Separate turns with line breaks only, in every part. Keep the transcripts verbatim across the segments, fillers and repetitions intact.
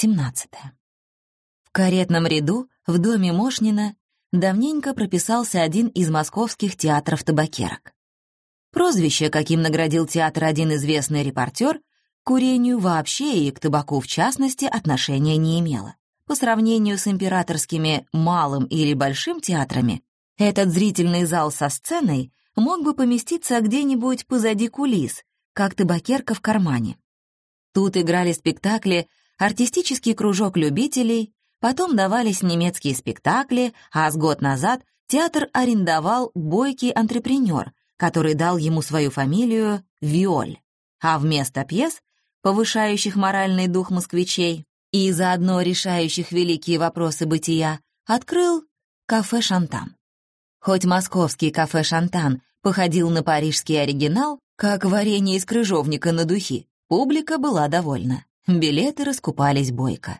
семнадцатое. В каретном ряду в доме Мошнина давненько прописался один из московских театров табакерок. Прозвище, каким наградил театр один известный репортер, к курению вообще и к табаку в частности отношения не имело. По сравнению с императорскими малым или большим театрами, этот зрительный зал со сценой мог бы поместиться где-нибудь позади кулис, как табакерка в кармане. Тут играли спектакли артистический кружок любителей, потом давались немецкие спектакли, а с год назад театр арендовал бойкий антрепренер, который дал ему свою фамилию Виоль, а вместо пьес, повышающих моральный дух москвичей и заодно решающих великие вопросы бытия, открыл кафе «Шантан». Хоть московский кафе «Шантан» походил на парижский оригинал, как варенье из крыжовника на духи, публика была довольна, билеты раскупались бойко.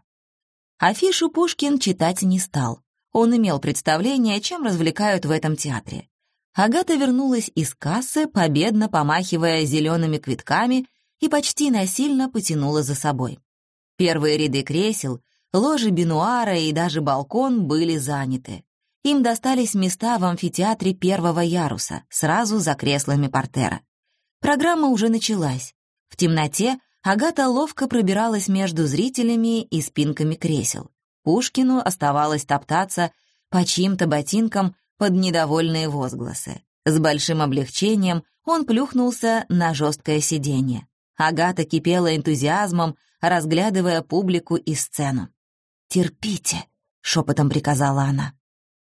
Афишу Пушкин читать не стал, он имел представление, чем развлекают в этом театре. Агата вернулась из кассы, победно помахивая зелеными квитками, и почти насильно потянула за собой. Первые ряды кресел, ложи бенуара и даже балкон были заняты. Им достались места в амфитеатре первого яруса, сразу за креслами портера. Программа уже началась. В темноте Агата ловко пробиралась между зрителями и спинками кресел. Пушкину оставалось топтаться по чьим-то ботинкам под недовольные возгласы. С большим облегчением он плюхнулся на жесткое сиденье. Агата кипела энтузиазмом, разглядывая публику и сцену. «Терпите», — шепотом приказала она.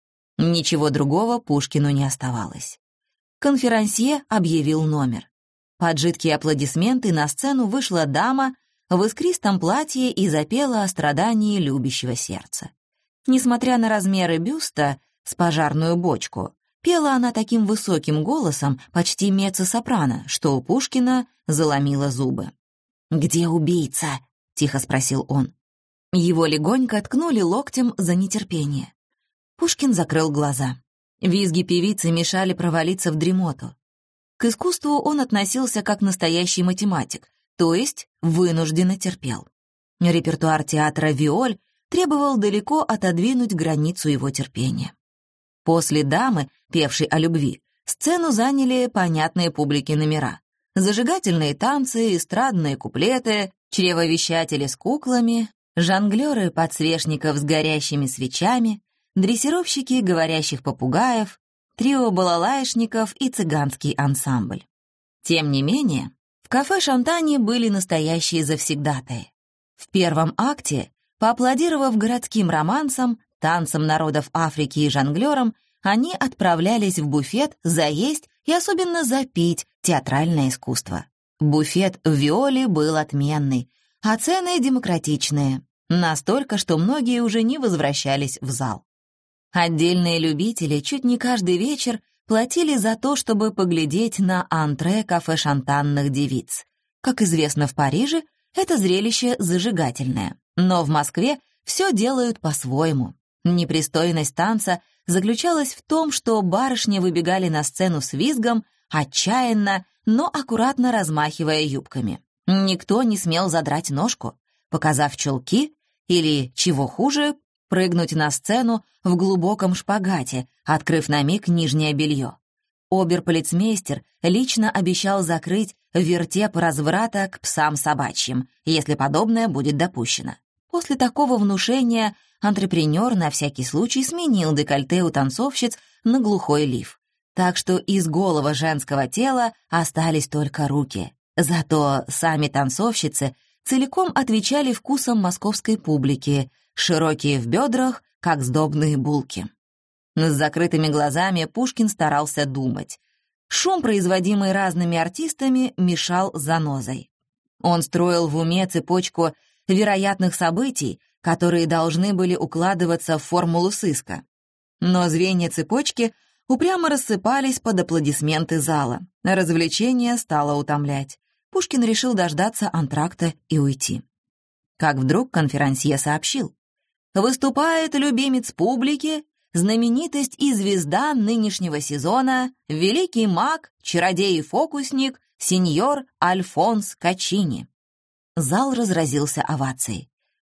Ничего другого Пушкину не оставалось. Конферансье объявил номер. Под жидкие аплодисменты на сцену вышла дама в искристом платье и запела о страдании любящего сердца. Несмотря на размеры бюста с пожарную бочку, пела она таким высоким голосом, почти меццо-сопрано, что у Пушкина заломило зубы. «Где убийца?» — тихо спросил он. Его легонько ткнули локтем за нетерпение. Пушкин закрыл глаза. Визги певицы мешали провалиться в дремоту. К искусству он относился как настоящий математик, то есть вынужденно терпел. Репертуар театра «Виоль» требовал далеко отодвинуть границу его терпения. После дамы, певшей о любви, сцену заняли понятные публике номера. Зажигательные танцы, эстрадные куплеты, чревовещатели с куклами, жонглеры подсвечников с горящими свечами, дрессировщики говорящих попугаев, трио балалаишников и цыганский ансамбль. Тем не менее, в кафе «Шантане» были настоящие завсегдатаи. В первом акте, поаплодировав городским романсам, танцам народов Африки и жонглерам, они отправлялись в буфет заесть и особенно запить театральное искусство. Буфет в «Виоле» был отменный, а цены демократичные, настолько, что многие уже не возвращались в зал. Отдельные любители чуть не каждый вечер платили за то, чтобы поглядеть на антре кафе-шантанных девиц. Как известно, в Париже это зрелище зажигательное, но в Москве все делают по-своему. Непристойность танца заключалась в том, что барышни выбегали на сцену с визгом, отчаянно, но аккуратно размахивая юбками. Никто не смел задрать ножку, показав чулки или, чего хуже, прыгнуть на сцену в глубоком шпагате, открыв на миг нижнее белье. Оберполицмейстер лично обещал закрыть вертеп разврата к псам собачьим, если подобное будет допущено. После такого внушения антрепренер на всякий случай сменил декольте у танцовщиц на глухой лиф. Так что из голого женского тела остались только руки. Зато сами танцовщицы целиком отвечали вкусам московской публики, широкие в бедрах, как сдобные булки. С закрытыми глазами Пушкин старался думать. Шум, производимый разными артистами, мешал занозой. Он строил в уме цепочку вероятных событий, которые должны были укладываться в формулу сыска. Но звенья цепочки упрямо рассыпались под аплодисменты зала. Развлечение стало утомлять. Пушкин решил дождаться антракта и уйти. Как вдруг конферансье сообщил: «Выступает любимец публики, знаменитость и звезда нынешнего сезона, великий маг, чародей и фокусник, сеньор Альфонс Качини». Зал разразился овацией.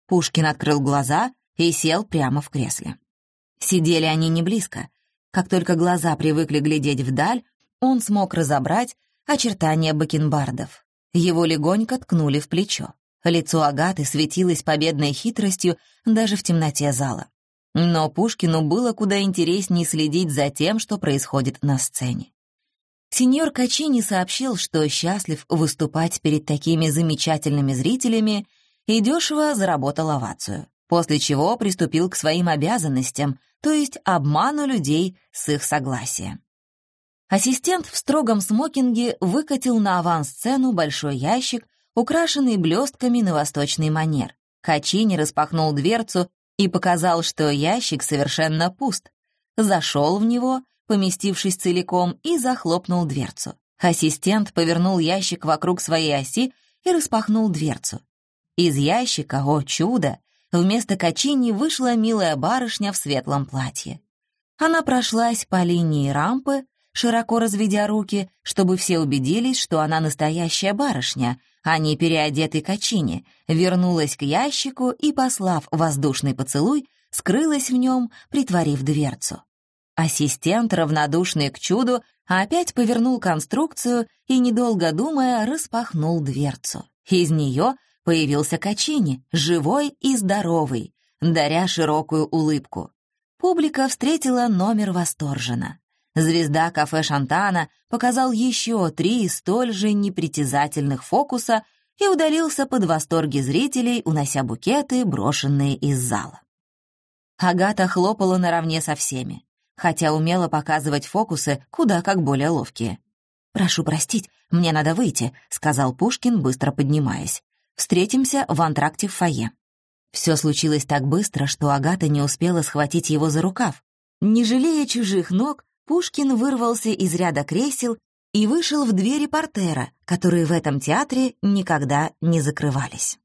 Пушкин открыл глаза и сел прямо в кресле. Сидели они не близко. Как только глаза привыкли глядеть вдаль, он смог разобрать очертания бакенбардов. Его легонько ткнули в плечо. Лицо Агаты светилось победной хитростью даже в темноте зала. Но Пушкину было куда интереснее следить за тем, что происходит на сцене. Сеньор Качини сообщил, что счастлив выступать перед такими замечательными зрителями и дешево заработал овацию, после чего приступил к своим обязанностям, то есть обману людей с их согласия. Ассистент в строгом смокинге выкатил на авансцену большой ящик, украшенный блестками на восточный манер. Качини распахнул дверцу и показал, что ящик совершенно пуст. Зашел в него, поместившись целиком, и захлопнул дверцу. Ассистент повернул ящик вокруг своей оси и распахнул дверцу. Из ящика, о чудо, вместо Качини вышла милая барышня в светлом платье. Она прошлась по линии рампы, широко разведя руки, чтобы все убедились, что она настоящая барышня, а не переодетый Качини, вернулась к ящику и, послав воздушный поцелуй, скрылась в нем, притворив дверцу. Ассистент, равнодушный к чуду, опять повернул конструкцию и, недолго думая, распахнул дверцу. Из нее появился Качини, живой и здоровый, даря широкую улыбку. Публика встретила номер восторженно. Звезда кафе «Шантана» показал еще три столь же непритязательных фокуса и удалился под восторги зрителей, унося букеты, брошенные из зала. Агата хлопала наравне со всеми, хотя умела показывать фокусы куда как более ловкие. «Прошу простить, мне надо выйти», — сказал Пушкин, быстро поднимаясь. «Встретимся в антракте в фойе». Все случилось так быстро, что Агата не успела схватить его за рукав. Не жалея чужих ног, Пушкин вырвался из ряда кресел и вышел в двери портера, которые в этом театре никогда не закрывались.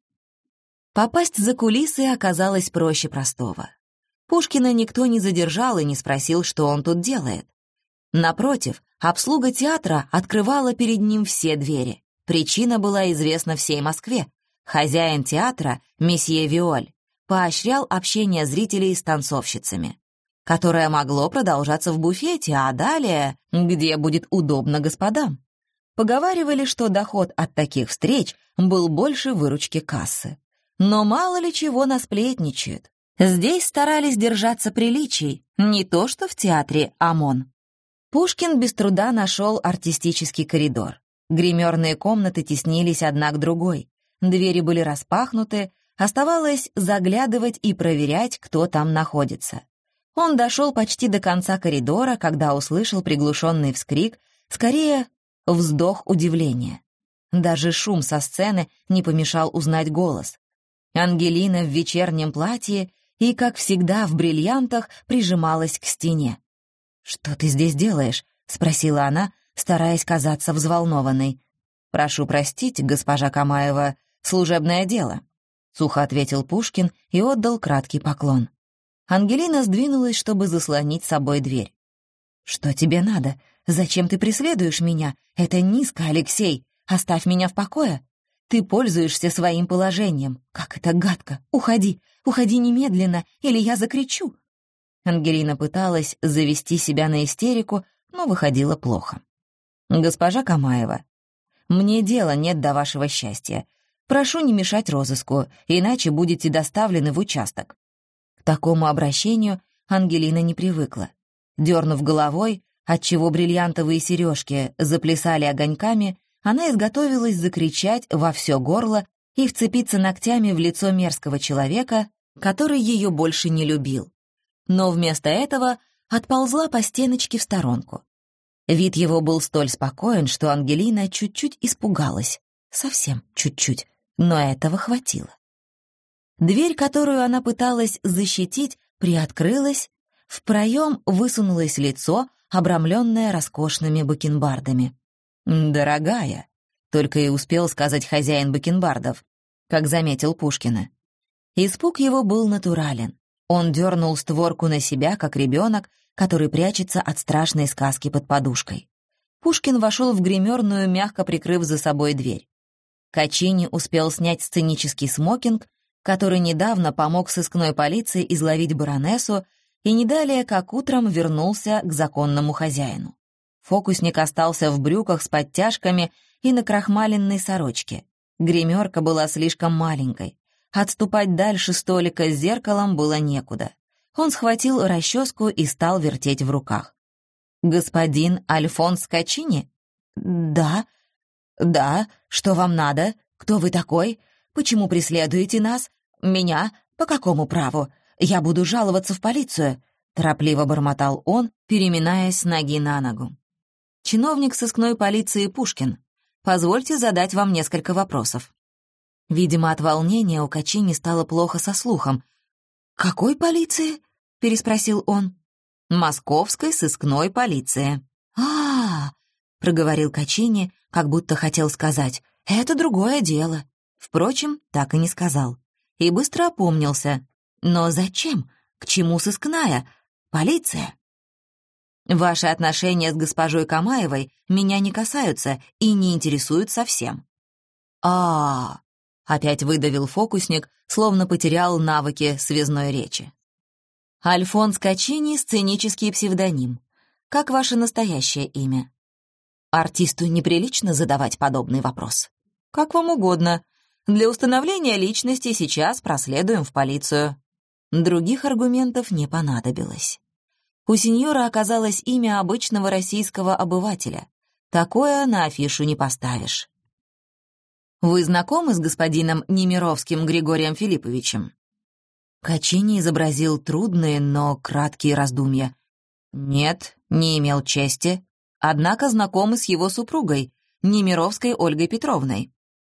Попасть за кулисы оказалось проще простого. Пушкина никто не задержал и не спросил, что он тут делает. Напротив, обслуга театра открывала перед ним все двери. Причина была известна всей Москве. Хозяин театра, месье Виоль, поощрял общение зрителей с танцовщицами, которое могло продолжаться в буфете, а далее, где будет удобно господам. Поговаривали, что доход от таких встреч был больше выручки кассы. Но мало ли чего насплетничают. Здесь старались держаться приличий, не то что в театре «ОМОН». Пушкин без труда нашел артистический коридор. Гримерные комнаты теснились одна к другой. Двери были распахнуты, оставалось заглядывать и проверять, кто там находится. Он дошел почти до конца коридора, когда услышал приглушенный вскрик, скорее, вздох удивления. Даже шум со сцены не помешал узнать голос. Ангелина в вечернем платье и, как всегда, в бриллиантах прижималась к стене. «Что ты здесь делаешь?» — спросила она, стараясь казаться взволнованной. «Прошу простить, госпожа Камаева, служебное дело», — сухо ответил Пушкин и отдал краткий поклон. Ангелина сдвинулась, чтобы заслонить собой дверь. «Что тебе надо? Зачем ты преследуешь меня? Это низко, Алексей. Оставь меня в покое. Ты пользуешься своим положением. Как это гадко! Уходи! Уходи немедленно, или я закричу!» Ангелина пыталась завести себя на истерику, но выходило плохо. «Госпожа Камаева, мне дела нет до вашего счастья. Прошу не мешать розыску, иначе будете доставлены в участок». К такому обращению Ангелина не привыкла. Дернув головой, отчего бриллиантовые сережки заплясали огоньками, она изготовилась закричать во все горло и вцепиться ногтями в лицо мерзкого человека, который ее больше не любил. Но вместо этого отползла по стеночке в сторонку. Вид его был столь спокоен, что Ангелина чуть-чуть испугалась. Совсем чуть-чуть, но этого хватило. Дверь, которую она пыталась защитить, приоткрылась, в проем высунулось лицо, обрамленное роскошными бакенбардами. «Дорогая», — только и успел сказать хозяин бакенбардов, как заметил Пушкина. Испуг его был натурален. Он дернул створку на себя, как ребенок, который прячется от страшной сказки под подушкой. Пушкин вошел в гримерную, мягко прикрыв за собой дверь. Качини успел снять сценический смокинг который недавно помог сыскной полиции изловить баронессу и не далее, как утром, вернулся к законному хозяину. Фокусник остался в брюках с подтяжками и накрахмаленной сорочке. Гримерка была слишком маленькой. Отступать дальше столика с зеркалом было некуда. Он схватил расческу и стал вертеть в руках. «Господин Альфонс Качини?» «Да». «Да. Что вам надо? Кто вы такой? Почему преследуете нас? Меня? По какому праву? Я буду жаловаться в полицию», — торопливо бормотал он, переминаясь с ноги на ногу. «Чиновник сыскной полиции Пушкин. Позвольте задать вам несколько вопросов». Видимо, от волнения у Качини стало плохо со слухом. «Какой полиции?» — переспросил он. «Московской сыскной полиции». «А-а-а», — проговорил Качини, как будто хотел сказать, «это другое дело». Впрочем, так и не сказал. И быстро опомнился. «Но зачем? К чему сыскная? Полиция?» «Ваши отношения с госпожой Камаевой меня не касаются и не интересуют совсем». «А-а-а», — опять выдавил фокусник, словно потерял навыки связной речи. «Альфонс Качини — сценический псевдоним. Как ваше настоящее имя?» «Артисту неприлично задавать подобный вопрос». «Как вам угодно. Для установления личности сейчас проследуем в полицию». Других аргументов не понадобилось. У сеньора оказалось имя обычного российского обывателя. Такое на афишу не поставишь. «Вы знакомы с господином Немировским Григорием Филипповичем?» Качини изобразил трудные, но краткие раздумья. «Нет, не имел чести. Однако знакомы с его супругой, Немировской Ольгой Петровной».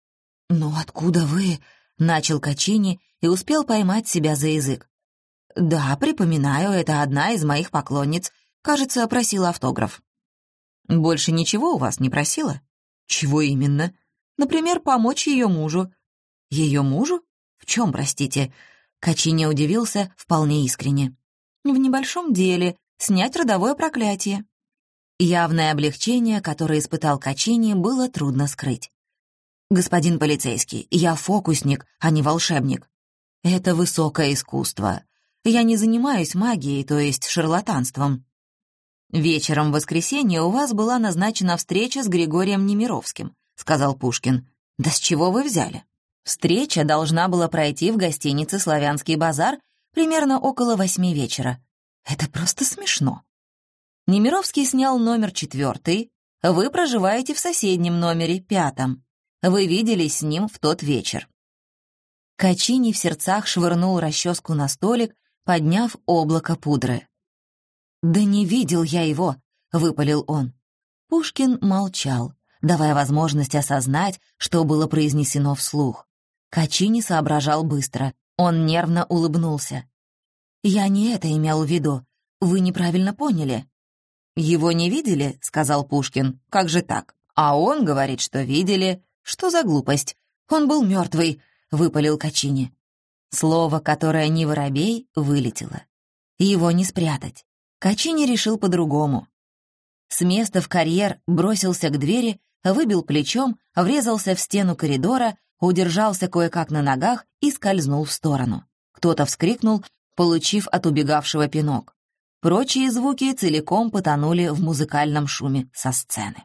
«Но откуда вы?» — начал Качини и успел поймать себя за язык. «Да, припоминаю, это одна из моих поклонниц. Кажется, просила автограф». «Больше ничего у вас не просила?» «Чего именно?» «Например, помочь ее мужу». «Ее мужу? В чем, простите?» Качини удивился вполне искренне. «В небольшом деле. Снять родовое проклятие». Явное облегчение, которое испытал Качини, было трудно скрыть. «Господин полицейский, я фокусник, а не волшебник. Это высокое искусство. Я не занимаюсь магией, то есть шарлатанством». «Вечером в воскресенье у вас была назначена встреча с Григорием Немировским», — сказал Пушкин. «Да с чего вы взяли?» Встреча должна была пройти в гостинице «Славянский базар» примерно около восьми вечера. Это просто смешно. Немировский снял номер четвертый. Вы проживаете в соседнем номере, пятом. Вы виделись с ним в тот вечер. Качини в сердцах швырнул расческу на столик, подняв облако пудры. «Да не видел я его», — выпалил он. Пушкин молчал, давая возможность осознать, что было произнесено вслух. Качини соображал быстро. Он нервно улыбнулся. «Я не это имел в виду. Вы неправильно поняли». «Его не видели?» — сказал Пушкин. «Как же так? А он говорит, что видели. Что за глупость? Он был мертвый», — выпалил Качини. Слово, которое не воробей, вылетело. Его не спрятать. Качини решил по-другому. С места в карьер бросился к двери, выбил плечом, врезался в стену коридора, удержался кое-как на ногах и скользнул в сторону. Кто-то вскрикнул, получив от убегавшего пинок. Прочие звуки целиком потонули в музыкальном шуме со сцены.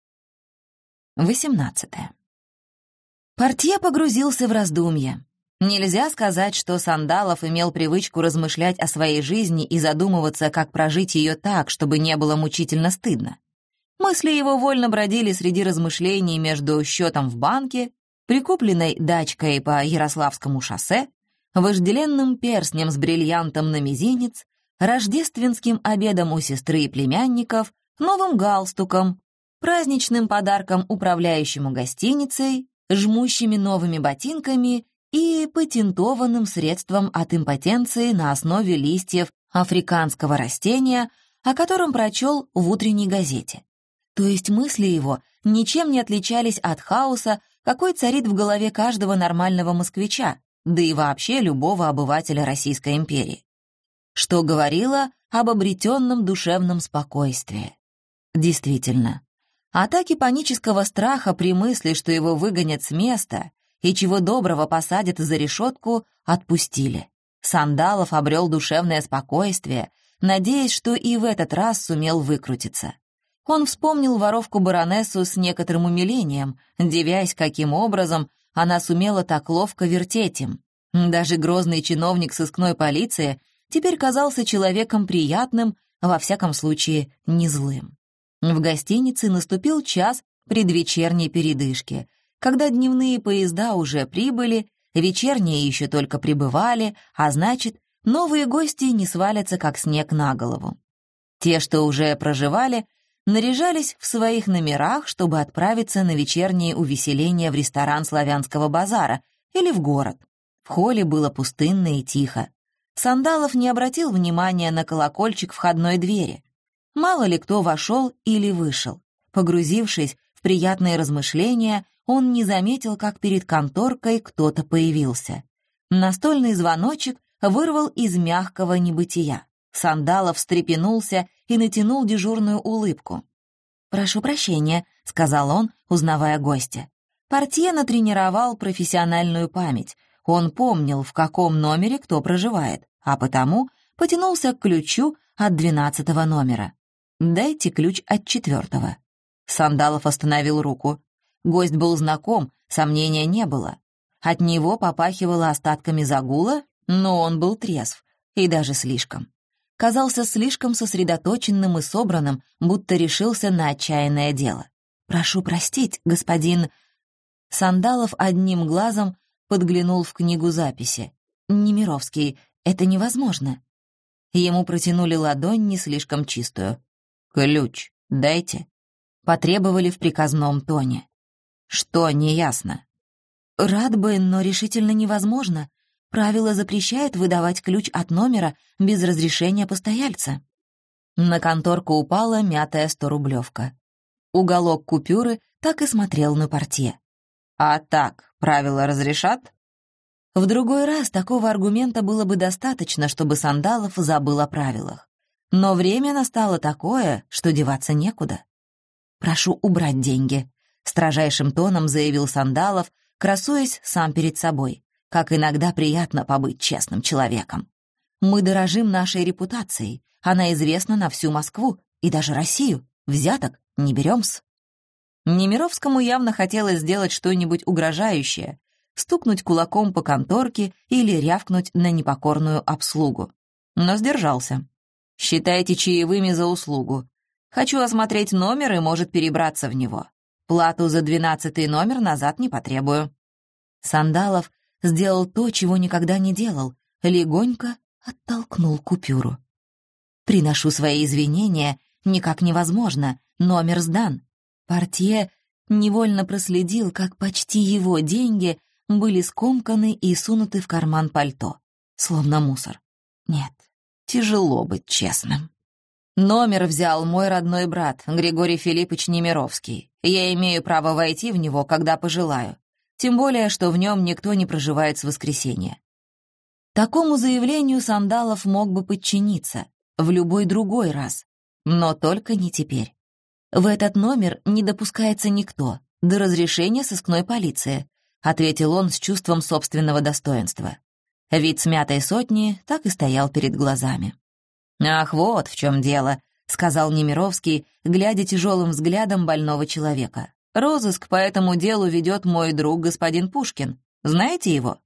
восемнадцатое. Портье погрузился в раздумья. Нельзя сказать, что Сандалов имел привычку размышлять о своей жизни и задумываться, как прожить ее так, чтобы не было мучительно стыдно. Мысли его вольно бродили среди размышлений между счетом в банке, прикупленной дачкой по Ярославскому шоссе, вожделенным перстнем с бриллиантом на мизинец, рождественским обедом у сестры и племянников, новым галстуком, праздничным подарком управляющему гостиницей, жмущими новыми ботинками и патентованным средством от импотенции на основе листьев африканского растения, о котором прочел в утренней газете. То есть мысли его ничем не отличались от хаоса, какой царит в голове каждого нормального москвича, да и вообще любого обывателя Российской империи. Что говорило об обретенном душевном спокойствии. Действительно, атаки панического страха при мысли, что его выгонят с места, и чего доброго посадят за решетку, отпустили. Сандалов обрел душевное спокойствие, надеясь, что и в этот раз сумел выкрутиться. Он вспомнил воровку-баронессу с некоторым умилением, дивясь, каким образом она сумела так ловко вертеть им. Даже грозный чиновник сыскной полиции теперь казался человеком приятным, во всяком случае, не злым. В гостинице наступил час предвечерней передышки, когда дневные поезда уже прибыли, вечерние еще только прибывали, а значит, новые гости не свалятся, как снег на голову. Те, что уже проживали, наряжались в своих номерах, чтобы отправиться на вечерние увеселения в ресторан славянского базара или в город. В холле было пустынно и тихо. Сандалов не обратил внимания на колокольчик входной двери. Мало ли кто вошел или вышел. Погрузившись в приятные размышления, он не заметил, как перед конторкой кто-то появился. Настольный звоночек вырвал из мягкого небытия. Сандалов встрепенулся и натянул дежурную улыбку. «Прошу прощения», — сказал он, узнавая гостя. Портье натренировал профессиональную память. Он помнил, в каком номере кто проживает, а потому потянулся к ключу от двенадцатого номера. «Дайте ключ от четвертого». Сандалов остановил руку. Гость был знаком, сомнения не было. От него попахивало остатками загула, но он был трезв, и даже слишком. Казался слишком сосредоточенным и собранным, будто решился на отчаянное дело. «Прошу простить, господин...» Сандалов одним глазом подглянул в книгу записи. «Немировский, это невозможно». Ему протянули ладонь не слишком чистую. «Ключ дайте», — потребовали в приказном тоне. «Что неясно?» «Рад бы, но решительно невозможно. Правило запрещает выдавать ключ от номера без разрешения постояльца». На конторку упала мятая сторублевка. Уголок купюры так и смотрел на портье. «А так, правила разрешат?» В другой раз такого аргумента было бы достаточно, чтобы Сандалов забыл о правилах. Но время настало такое, что деваться некуда. «Прошу убрать деньги», — строжайшим тоном заявил Сандалов, красуясь сам перед собой. «Как иногда приятно побыть честным человеком. Мы дорожим нашей репутацией, она известна на всю Москву и даже Россию. Взяток не берем-с». Немировскому явно хотелось сделать что-нибудь угрожающее, стукнуть кулаком по конторке или рявкнуть на непокорную обслугу. Но сдержался. «Считайте чаевыми за услугу. Хочу осмотреть номер и, может, перебраться в него. Плату за двенадцатый номер назад не потребую». Сандалов сделал то, чего никогда не делал, легонько оттолкнул купюру. «Приношу свои извинения, никак невозможно, номер сдан». Портье невольно проследил, как почти его деньги были скомканы и сунуты в карман пальто, словно мусор. Нет, тяжело быть честным. «Номер взял мой родной брат, Григорий Филиппович Немировский. Я имею право войти в него, когда пожелаю. Тем более, что в нем никто не проживает с воскресенья». Такому заявлению Сандалов мог бы подчиниться в любой другой раз, но только не теперь. «В этот номер не допускается никто, до разрешения сыскной полиции», ответил он с чувством собственного достоинства. Вид смятой сотни так и стоял перед глазами. «Ах, вот в чем дело», — сказал Немировский, глядя тяжелым взглядом больного человека. «Розыск по этому делу ведет мой друг господин Пушкин. Знаете его?»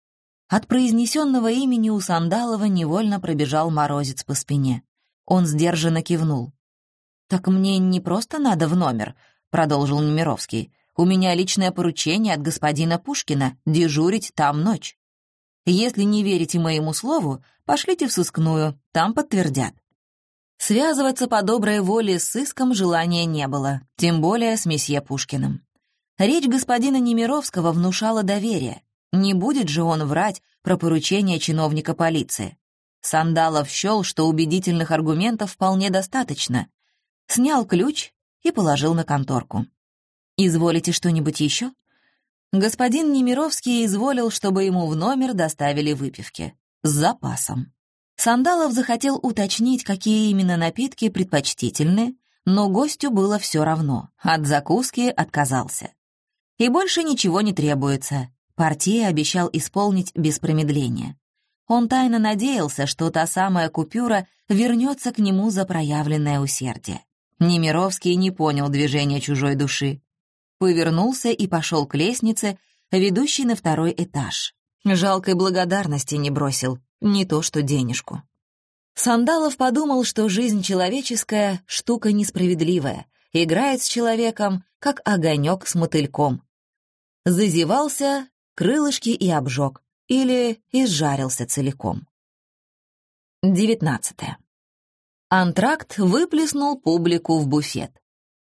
От произнесенного имени у Сандалова невольно пробежал морозец по спине. Он сдержанно кивнул. «Так мне не просто надо в номер», — продолжил Немировский. «У меня личное поручение от господина Пушкина — дежурить там ночь. Если не верите моему слову, пошлите в сыскную, там подтвердят». Связываться по доброй воле с сыском желания не было, тем более с месье Пушкиным. Речь господина Немировского внушала доверие. Не будет же он врать про поручение чиновника полиции. Сандалов счел, что убедительных аргументов вполне достаточно. Снял ключ и положил на конторку. «Изволите что-нибудь еще?» Господин Немировский изволил, чтобы ему в номер доставили выпивки. С запасом. Сандалов захотел уточнить, какие именно напитки предпочтительны, но гостю было все равно. От закуски отказался. «И больше ничего не требуется. Портье обещал исполнить без промедления. Он тайно надеялся, что та самая купюра вернется к нему за проявленное усердие. Немировский не понял движения чужой души. Повернулся и пошел к лестнице, ведущей на второй этаж. Жалкой благодарности не бросил, не то что денежку. Сандалов подумал, что жизнь человеческая — штука несправедливая, играет с человеком, как огонек с мотыльком. Зазевался, крылышки и обжег, или изжарился целиком. девятнадцатое. Антракт выплеснул публику в буфет.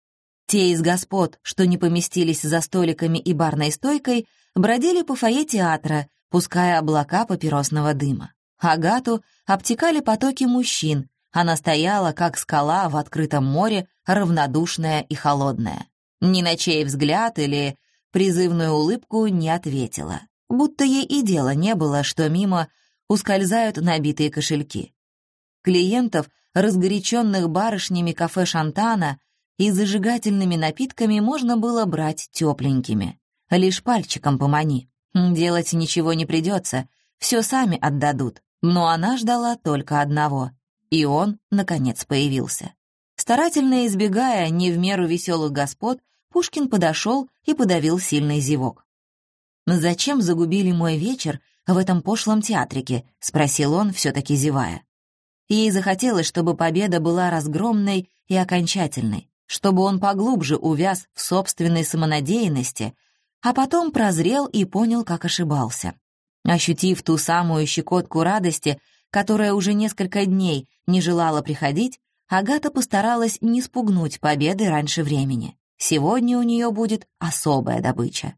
Те из господ, что не поместились за столиками и барной стойкой, бродили по фойе театра, пуская облака папиросного дыма. Агату обтекали потоки мужчин, она стояла, как скала в открытом море, равнодушная и холодная. Ни на чей взгляд или призывную улыбку не ответила, будто ей и дела не было, что мимо ускользают набитые кошельки. Клиентов, разгоряченных барышнями кафе «Шантана» и зажигательными напитками, можно было брать тепленькими. Лишь пальчиком помани. Делать ничего не придется, все сами отдадут. Но она ждала только одного. И он, наконец, появился. Старательно избегая не в меру веселых господ, Пушкин подошел и подавил сильный зевок. «Зачем загубили мой вечер в этом пошлом театрике?» — спросил он, все-таки зевая. Ей захотелось, чтобы победа была разгромной и окончательной, чтобы он поглубже увяз в собственной самонадеянности, а потом прозрел и понял, как ошибался. Ощутив ту самую щекотку радости, которая уже несколько дней не желала приходить, Агата постаралась не спугнуть победы раньше времени. Сегодня у нее будет особая добыча.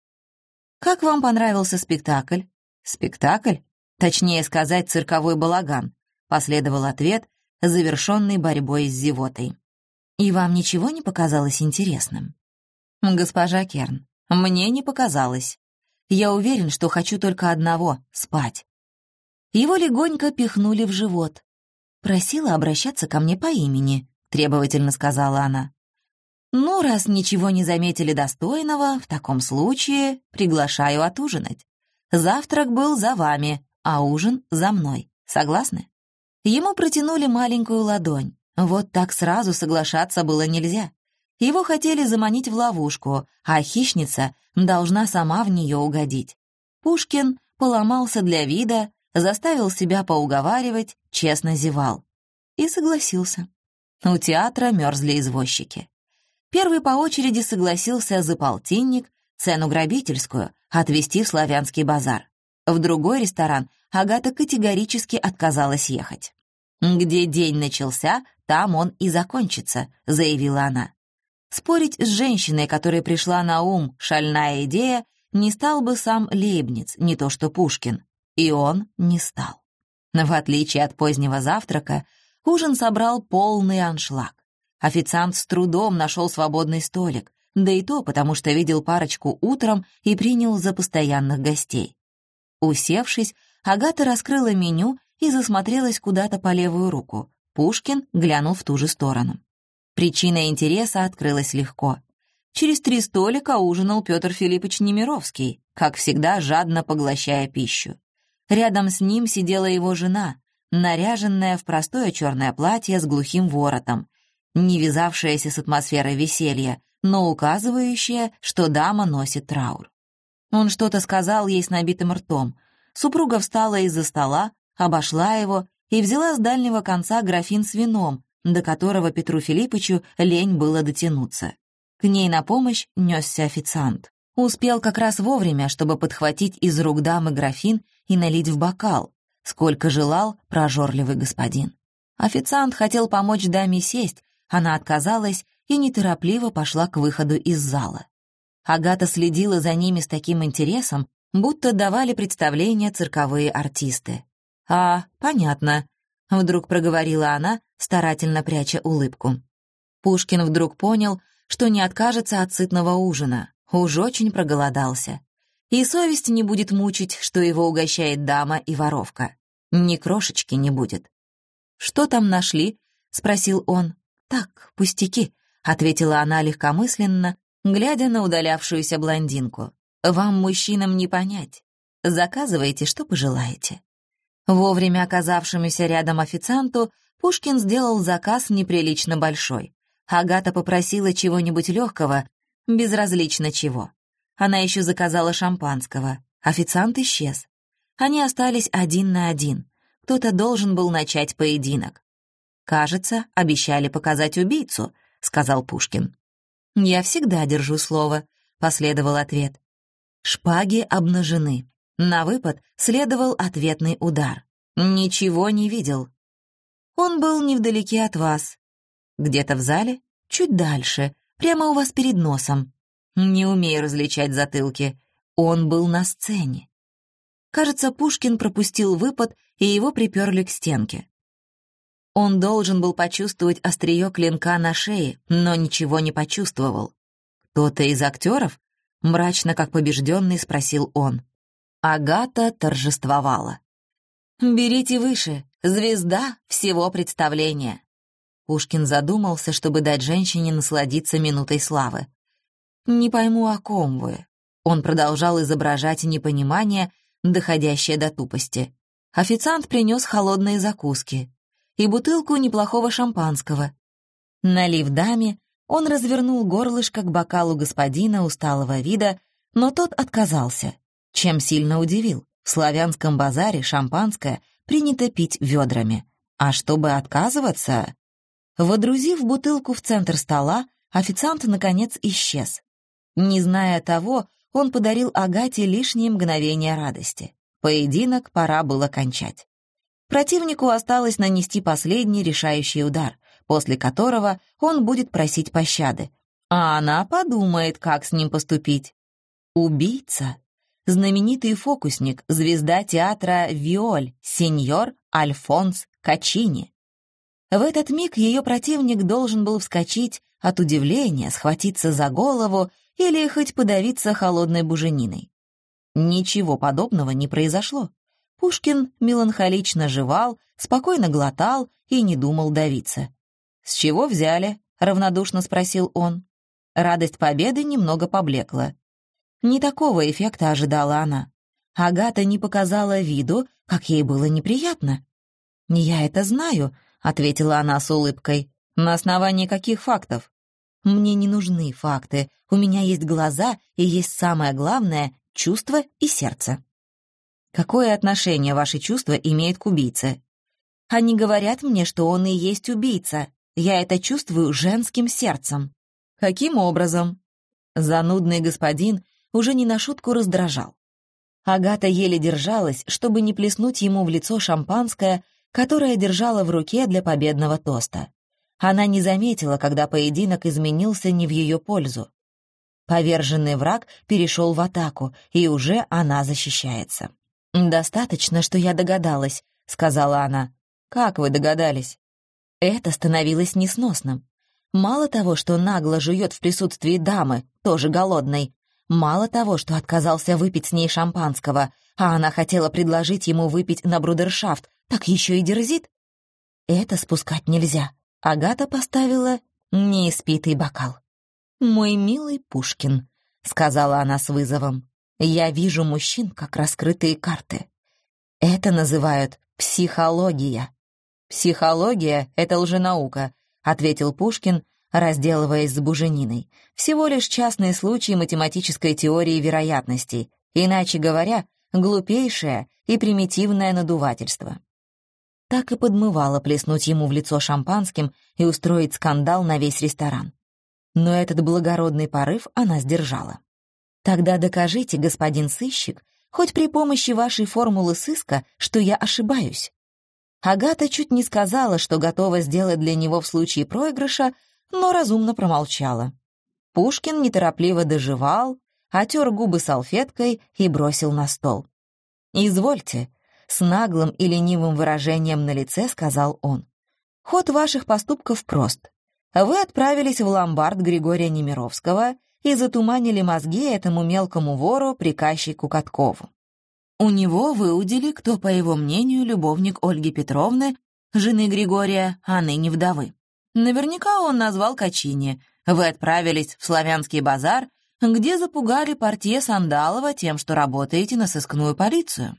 «Как вам понравился спектакль?» «Спектакль? Точнее сказать, цирковой балаган», — последовал ответ, завершенный борьбой с зевотой. «И вам ничего не показалось интересным?» «Госпожа Керн, мне не показалось. Я уверен, что хочу только одного — спать». Его легонько пихнули в живот. «Просила обращаться ко мне по имени», — требовательно сказала она. «Ну, раз ничего не заметили достойного, в таком случае приглашаю отужинать. Завтрак был за вами, а ужин за мной. Согласны?» Ему протянули маленькую ладонь. Вот так сразу соглашаться было нельзя. Его хотели заманить в ловушку, а хищница должна сама в нее угодить. Пушкин поломался для вида, заставил себя поуговаривать, честно зевал. И согласился. У театра мерзли извозчики. Первый по очереди согласился за полтинник, цену грабительскую, отвезти в Славянский базар. В другой ресторан Агата категорически отказалась ехать. «Где день начался, там он и закончится», — заявила она. Спорить с женщиной, которой пришла на ум шальная идея, не стал бы сам Лейбниц, не то что Пушкин. И он не стал. В отличие от позднего завтрака, ужин собрал полный аншлаг. Официант с трудом нашел свободный столик, да и то потому, что видел парочку утром и принял за постоянных гостей. Усевшись, Агата раскрыла меню и засмотрелась куда-то по левую руку. Пушкин глянул в ту же сторону. Причина интереса открылась легко. Через три столика ужинал Петр Филиппович Немировский, как всегда жадно поглощая пищу. Рядом с ним сидела его жена, наряженная в простое черное платье с глухим воротом, не вязавшаяся с атмосферой веселья, но указывающая, что дама носит траур. Он что-то сказал ей с набитым ртом. Супруга встала из-за стола, обошла его и взяла с дальнего конца графин с вином, до которого Петру Филиппычу лень было дотянуться. К ней на помощь несся официант. Успел как раз вовремя, чтобы подхватить из рук дамы графин и налить в бокал, сколько желал прожорливый господин. Официант хотел помочь даме сесть, она отказалась и неторопливо пошла к выходу из зала. Агата следила за ними с таким интересом, будто давали представления цирковые артисты. «А, понятно», — вдруг проговорила она, старательно пряча улыбку. Пушкин вдруг понял, что не откажется от сытного ужина, уж очень проголодался. И совесть не будет мучить, что его угощает дама и воровка. Ни крошечки не будет. «Что там нашли?» — спросил он. «Так, пустяки», — ответила она легкомысленно, глядя на удалявшуюся блондинку. Вам, мужчинам, не понять. Заказывайте, что пожелаете». Вовремя оказавшемуся рядом официанту Пушкин сделал заказ неприлично большой. Агата попросила чего-нибудь легкого, безразлично чего. Она еще заказала шампанского. Официант исчез. Они остались один на один. Кто-то должен был начать поединок. «Кажется, обещали показать убийцу», — сказал Пушкин. «Я всегда держу слово», — последовал ответ. Шпаги обнажены. На выпад следовал ответный удар. «Ничего не видел». «Он был невдалеке от вас». «Где-то в зале?» «Чуть дальше, прямо у вас перед носом». «Не умею различать затылки». «Он был на сцене». Кажется, Пушкин пропустил выпад, и его приперли к стенке. Он должен был почувствовать острие клинка на шее, но ничего не почувствовал. «Кто-то из актеров?» — мрачно, как побежденный, спросил он. Агата торжествовала. «Берите выше, звезда всего представления». Пушкин задумался, чтобы дать женщине насладиться минутой славы. «Не пойму, о ком вы». Он продолжал изображать непонимание, доходящее до тупости. Официант принес холодные закуски и бутылку неплохого шампанского. Налив даме, он развернул горлышко к бокалу господина усталого вида, но тот отказался, чем сильно удивил. В славянском базаре шампанское принято пить ведрами. А чтобы отказываться... Водрузив бутылку в центр стола, официант, наконец, исчез. Не зная того, он подарил Агате лишние мгновения радости. Поединок пора было кончать. Противнику осталось нанести последний решающий удар, после которого он будет просить пощады, а она подумает, как с ним поступить. Убийца. Знаменитый фокусник, звезда театра «Виоль», сеньор Альфонс Каччини. В этот миг ее противник должен был вскочить от удивления, схватиться за голову или хоть подавиться холодной бужениной. Ничего подобного не произошло. Пушкин меланхолично жевал, спокойно глотал и не думал давиться. «С чего взяли?» — равнодушно спросил он. Радость победы немного поблекла. Не такого эффекта ожидала она. Агата не показала виду, как ей было неприятно. «Я это знаю», — ответила она с улыбкой. «На основании каких фактов?» «Мне не нужны факты. У меня есть глаза и есть самое главное — чувство и сердце». «Какое отношение ваши чувства имеют к убийце?» «Они говорят мне, что он и есть убийца. Я это чувствую женским сердцем». «Каким образом?» Занудный господин уже не на шутку раздражал. Агата еле держалась, чтобы не плеснуть ему в лицо шампанское, которое держала в руке для победного тоста. Она не заметила, когда поединок изменился не в ее пользу. Поверженный враг перешел в атаку, и уже она защищается. «Достаточно, что я догадалась», — сказала она. «Как вы догадались?» Это становилось несносным. Мало того, что нагло жует в присутствии дамы, тоже голодной, мало того, что отказался выпить с ней шампанского, а она хотела предложить ему выпить на брудершафт, так еще и дерзит. Это спускать нельзя. Агата поставила неиспитый бокал. «Мой милый Пушкин», — сказала она с вызовом, — «я вижу мужчин, как раскрытые карты. Это называют психология». «Психология — это лженаука», — ответил Пушкин, разделываясь с бужениной. «Всего лишь частный случай математической теории вероятностей, иначе говоря, глупейшее и примитивное надувательство». Так и подмывало плеснуть ему в лицо шампанским и устроить скандал на весь ресторан. Но этот благородный порыв она сдержала. «Тогда докажите, господин сыщик, хоть при помощи вашей формулы сыска, что я ошибаюсь». Агата чуть не сказала, что готова сделать для него в случае проигрыша, но разумно промолчала. Пушкин неторопливо дожевал, отер губы салфеткой и бросил на стол. «Извольте», — с наглым и ленивым выражением на лице сказал он. «Ход ваших поступков прост. Вы отправились в ломбард Григория Немировского и затуманили мозги этому мелкому вору, приказчику Каткову. У него выудили, кто, по его мнению, любовник Ольги Петровны, жены Григория, а ныне вдовы. Наверняка он назвал Каччини. Вы отправились в славянский базар, где запугали портье Сандалова тем, что работаете на сыскную полицию.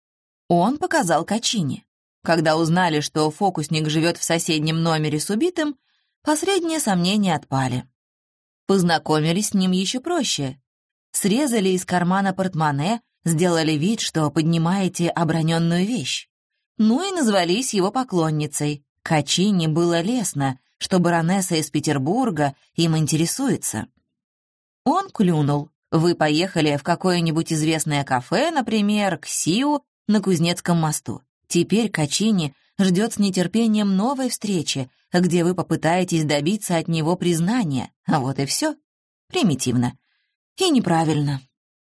Он показал Качини. Когда узнали, что фокусник живет в соседнем номере с убитым, последние сомнения отпали. Познакомились с ним еще проще. Срезали из кармана портмоне, сделали вид, что поднимаете оброненную вещь. Ну и назвались его поклонницей. Качини было лестно, что баронесса из Петербурга им интересуется. Он клюнул. Вы поехали в какое-нибудь известное кафе, например, к Сиу на Кузнецком мосту. Теперь Качини ждет с нетерпением новой встречи, где вы попытаетесь добиться от него признания. А вот и все. Примитивно. И неправильно.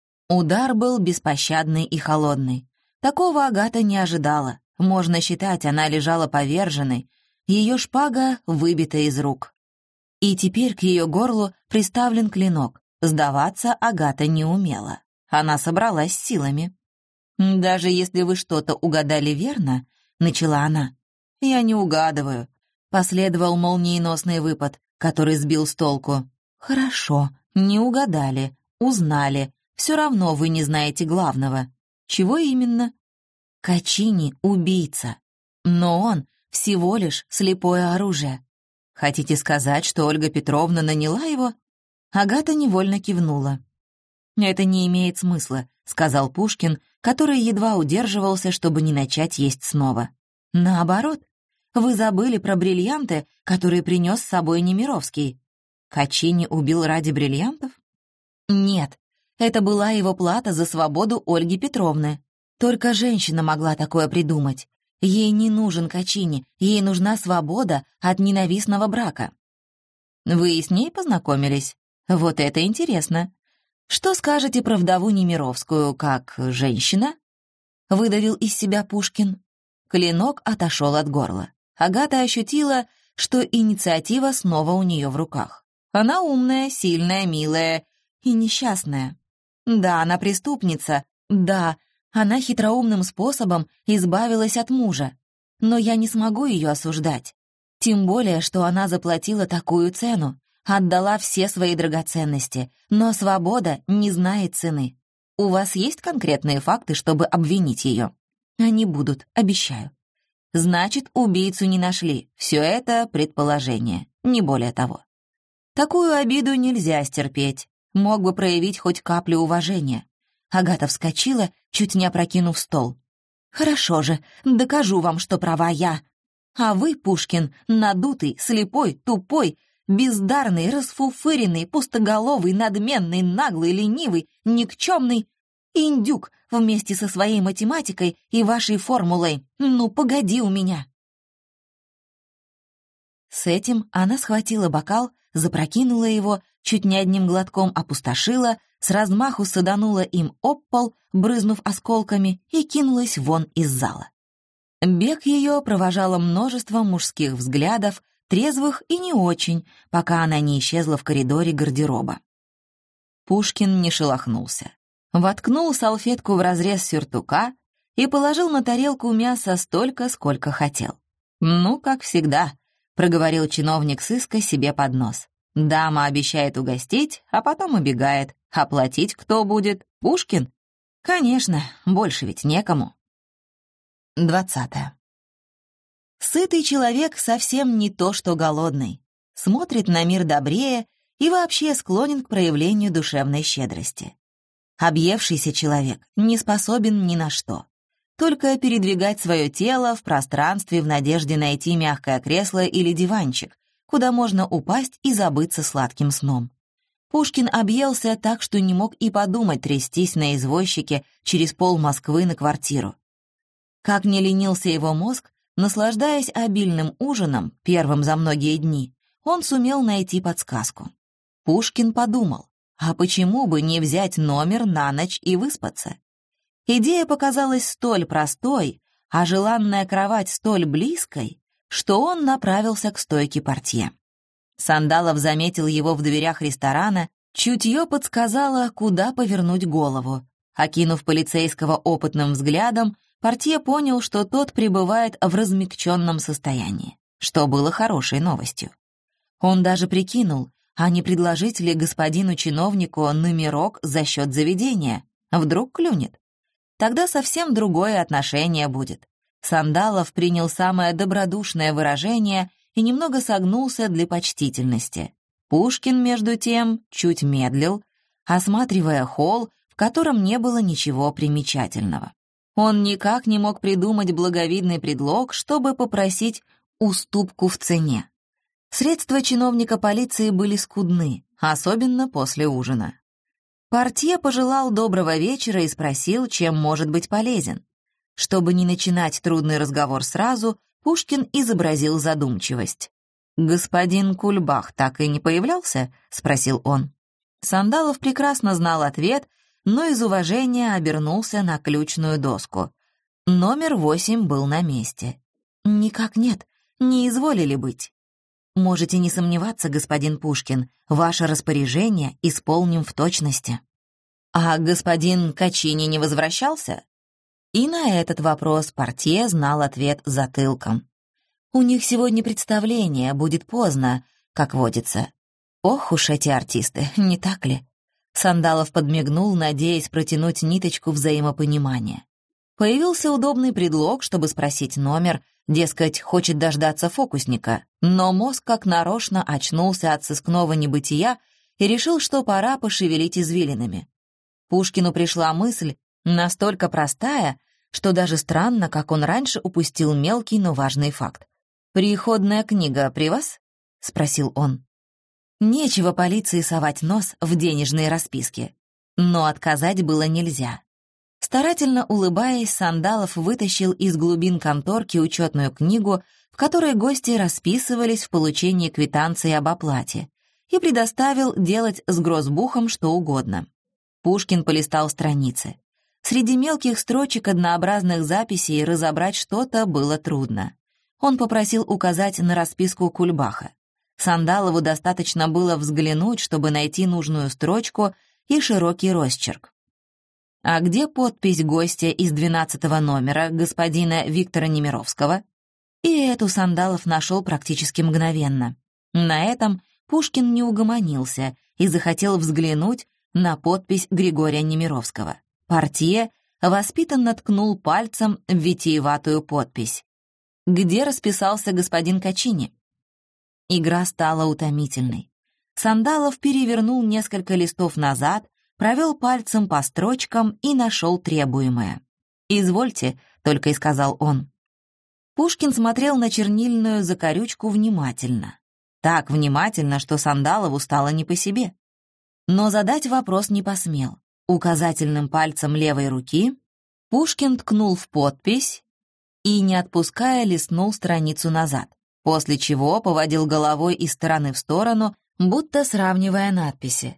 Удар был беспощадный и холодный. Такого Агата не ожидала. Можно считать, она лежала поверженной. Ее шпага выбита из рук. И теперь к ее горлу приставлен клинок. Сдаваться Агата не умела. Она собралась силами. «Даже если вы что-то угадали верно», — начала она. «Я не угадываю», — последовал молниеносный выпад, который сбил с толку. «Хорошо, не угадали, узнали. Все равно вы не знаете главного. Чего именно?» «Качини — убийца. Но он всего лишь слепое оружие. Хотите сказать, что Ольга Петровна наняла его?» Агата невольно кивнула. «Это не имеет смысла», — сказал Пушкин, который едва удерживался, чтобы не начать есть снова. «Наоборот, вы забыли про бриллианты, которые принес с собой Немировский. Качини убил ради бриллиантов?» «Нет, это была его плата за свободу Ольги Петровны. Только женщина могла такое придумать. Ей не нужен Качини, ей нужна свобода от ненавистного брака». «Вы и с ней познакомились? Вот это интересно. Что скажете про вдову Немировскую, как женщина?» Выдавил из себя Пушкин. Клинок отошел от горла. Агата ощутила, что инициатива снова у нее в руках. Она умная, сильная, милая и несчастная. Да, она преступница. Да, она хитроумным способом избавилась от мужа. Но я не смогу ее осуждать. Тем более, что она заплатила такую цену. Отдала все свои драгоценности, но свобода не знает цены. У вас есть конкретные факты, чтобы обвинить ее? Они будут, обещаю. Значит, убийцу не нашли. Все это предположение, не более того. Такую обиду нельзя стерпеть. Мог бы проявить хоть каплю уважения. Агата вскочила, чуть не опрокинув стол. «Хорошо же, докажу вам, что права я. А вы, Пушкин, надутый, слепой, тупой, бездарный, расфуфыренный, пустоголовый, надменный, наглый, ленивый, никчемный индюк вместе со своей математикой и вашей формулой. Ну, погоди у меня!» С этим она схватила бокал, запрокинула его, чуть не одним глотком опустошила, с размаху саданула им об пол, брызнув осколками, и кинулась вон из зала. Бег ее провожало множество мужских взглядов, трезвых и не очень, пока она не исчезла в коридоре гардероба. Пушкин не шелохнулся. Воткнул салфетку в разрез сюртука и положил на тарелку мяса столько, сколько хотел. «Ну, как всегда», — проговорил чиновник сыска себе под нос. «Дама обещает угостить, а потом убегает. Оплатить кто будет? Пушкин? Конечно, больше ведь некому». Двадцатое. Сытый человек совсем не то, что голодный. Смотрит на мир добрее и вообще склонен к проявлению душевной щедрости. Объевшийся человек не способен ни на что. Только передвигать свое тело в пространстве в надежде найти мягкое кресло или диванчик, куда можно упасть и забыться сладким сном. Пушкин объелся так, что не мог и подумать трястись на извозчике через пол Москвы на квартиру. Как не ленился его мозг, наслаждаясь обильным ужином, первым за многие дни, он сумел найти подсказку. Пушкин подумал, а почему бы не взять номер на ночь и выспаться? Идея показалась столь простой, а желанная кровать столь близкой, что он направился к стойке портье. Сандалов заметил его в дверях ресторана, чутье подсказало, куда повернуть голову. Окинув полицейского опытным взглядом, портье понял, что тот пребывает в размягченном состоянии, что было хорошей новостью. Он даже прикинул, А не предложить ли господину чиновнику номерок за счет заведения? Вдруг клюнет? Тогда совсем другое отношение будет. Сандалов принял самое добродушное выражение и немного согнулся для почтительности. Пушкин, между тем, чуть медлил, осматривая холл, в котором не было ничего примечательного. Он никак не мог придумать благовидный предлог, чтобы попросить уступку в цене. Средства чиновника полиции были скудны, особенно после ужина. Портье пожелал доброго вечера и спросил, чем может быть полезен. Чтобы не начинать трудный разговор сразу, Пушкин изобразил задумчивость. «Господин Кульбах так и не появлялся?» — спросил он. Сандалов прекрасно знал ответ, но из уважения обернулся на ключную доску. Номер восемь был на месте. «Никак нет, не изволили быть». «Можете не сомневаться, господин Пушкин, ваше распоряжение исполним в точности». «А господин Качини не возвращался?» И на этот вопрос портье знал ответ затылком. «У них сегодня представление, будет поздно, как водится». «Ох уж эти артисты, не так ли?» Сандалов подмигнул, надеясь протянуть ниточку взаимопонимания. Появился удобный предлог, чтобы спросить номер, дескать, хочет дождаться фокусника, но мозг как нарочно очнулся от сыскного небытия и решил, что пора пошевелить извилинами. Пушкину пришла мысль, настолько простая, что даже странно, как он раньше упустил мелкий, но важный факт. «Приходная книга при вас?» — спросил он. Нечего полиции совать нос в денежные расписки. Но отказать было нельзя. Старательно улыбаясь, Сандалов вытащил из глубин конторки учетную книгу, в которой гости расписывались в получении квитанции об оплате, и предоставил делать с грозбухом что угодно. Пушкин полистал страницы. Среди мелких строчек однообразных записей разобрать что-то было трудно. Он попросил указать на расписку Кульбаха. Сандалову достаточно было взглянуть, чтобы найти нужную строчку и широкий росчерк. А где подпись гостя из двенадцатого номера, господина Виктора Немировского? И эту Сандалов нашел практически мгновенно. На этом Пушкин не угомонился и захотел взглянуть на подпись Григория Немировского. Портье воспитанно ткнул пальцем в витиеватую подпись. Где расписался господин Качини? Игра стала утомительной. Сандалов перевернул несколько листов назад, провел пальцем по строчкам и нашел требуемое. «Извольте», — только и сказал он. Пушкин смотрел на чернильную закорючку внимательно. Так внимательно, что Сандалову стало не по себе. Но задать вопрос не посмел. Указательным пальцем левой руки Пушкин ткнул в подпись и, не отпуская, листнул страницу назад, после чего поводил головой из стороны в сторону, будто сравнивая надписи.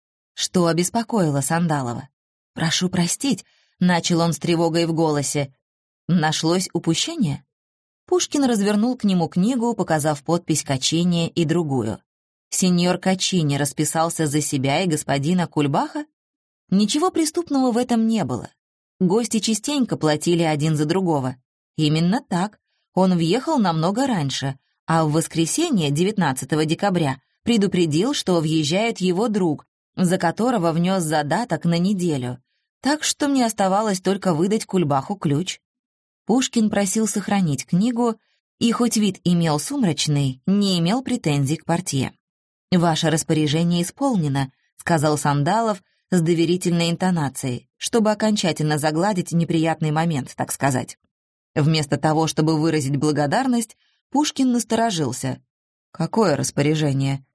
Что обеспокоило Сандалова? «Прошу простить», — начал он с тревогой в голосе. «Нашлось упущение?» Пушкин развернул к нему книгу, показав подпись Качини и другую. Сеньор Качини расписался за себя и господина Кульбаха? Ничего преступного в этом не было. Гости частенько платили один за другого. Именно так. Он въехал намного раньше, а в воскресенье, девятнадцатого декабря, предупредил, что въезжает его друг, за которого внес задаток на неделю, так что мне оставалось только выдать Кульбаху ключ. Пушкин просил сохранить книгу, и хоть вид имел сумрачный, не имел претензий к портье. «Ваше распоряжение исполнено», — сказал Сандалов с доверительной интонацией, чтобы окончательно загладить неприятный момент, так сказать. Вместо того, чтобы выразить благодарность, Пушкин насторожился. «Какое распоряжение?»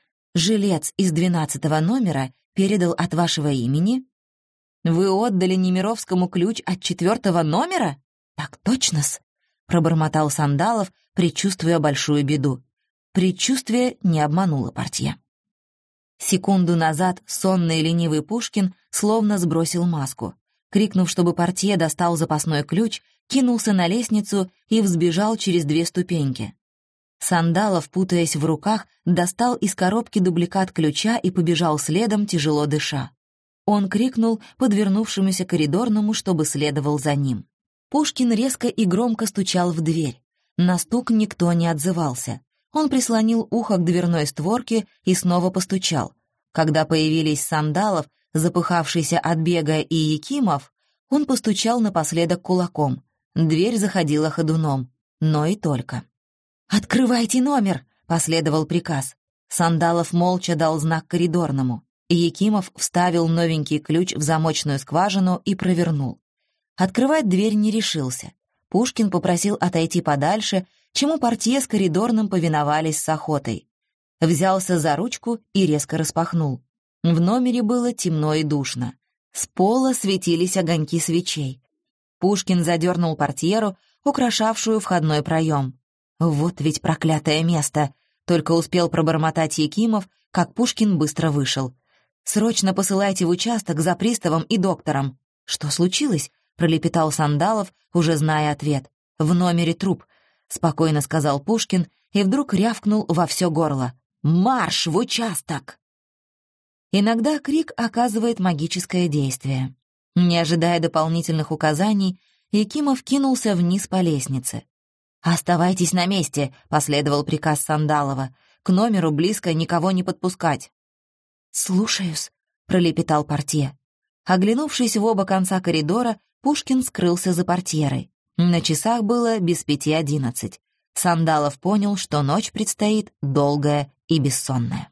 «Жилец из двенадцатого номера передал от вашего имени?» «Вы отдали Немировскому ключ от четвертого номера?» «Так точно-с», — пробормотал Сандалов, предчувствуя большую беду. Предчувствие не обмануло портье. Секунду назад сонный и ленивый Пушкин словно сбросил маску. Крикнув, чтобы портье достал запасной ключ, кинулся на лестницу и взбежал через две ступеньки. Сандалов, путаясь в руках, достал из коробки дубликат ключа и побежал следом, тяжело дыша. Он крикнул подвернувшемуся коридорному, чтобы следовал за ним. Пушкин резко и громко стучал в дверь. На стук никто не отзывался. Он прислонил ухо к дверной створке и снова постучал. Когда появились Сандалов, запыхавшийся от бега, и Якимов, он постучал напоследок кулаком. Дверь заходила ходуном, но и только. «Открывайте номер!» — последовал приказ. Сандалов молча дал знак коридорному. Якимов вставил новенький ключ в замочную скважину и провернул. Открывать дверь не решился. Пушкин попросил отойти подальше, чему портье с коридорным повиновались с охотой. Взялся за ручку и резко распахнул. В номере было темно и душно. С пола светились огоньки свечей. Пушкин задернул портьеру, украшавшую входной проем. «Вот ведь проклятое место!» — только успел пробормотать Якимов, как Пушкин быстро вышел. «Срочно посылайте в участок за приставом и доктором». «Что случилось?» — пролепетал Сандалов, уже зная ответ. «В номере труп», — спокойно сказал Пушкин и вдруг рявкнул во все горло. «Марш в участок!» Иногда крик оказывает магическое действие. Не ожидая дополнительных указаний, Якимов кинулся вниз по лестнице. «Оставайтесь на месте», — последовал приказ Сандалова. «К номеру близко никого не подпускать». «Слушаюсь», — пролепетал портье. Оглянувшись в оба конца коридора, Пушкин скрылся за портьерой. На часах было без пяти одиннадцать. Сандалов понял, что ночь предстоит долгая и бессонная.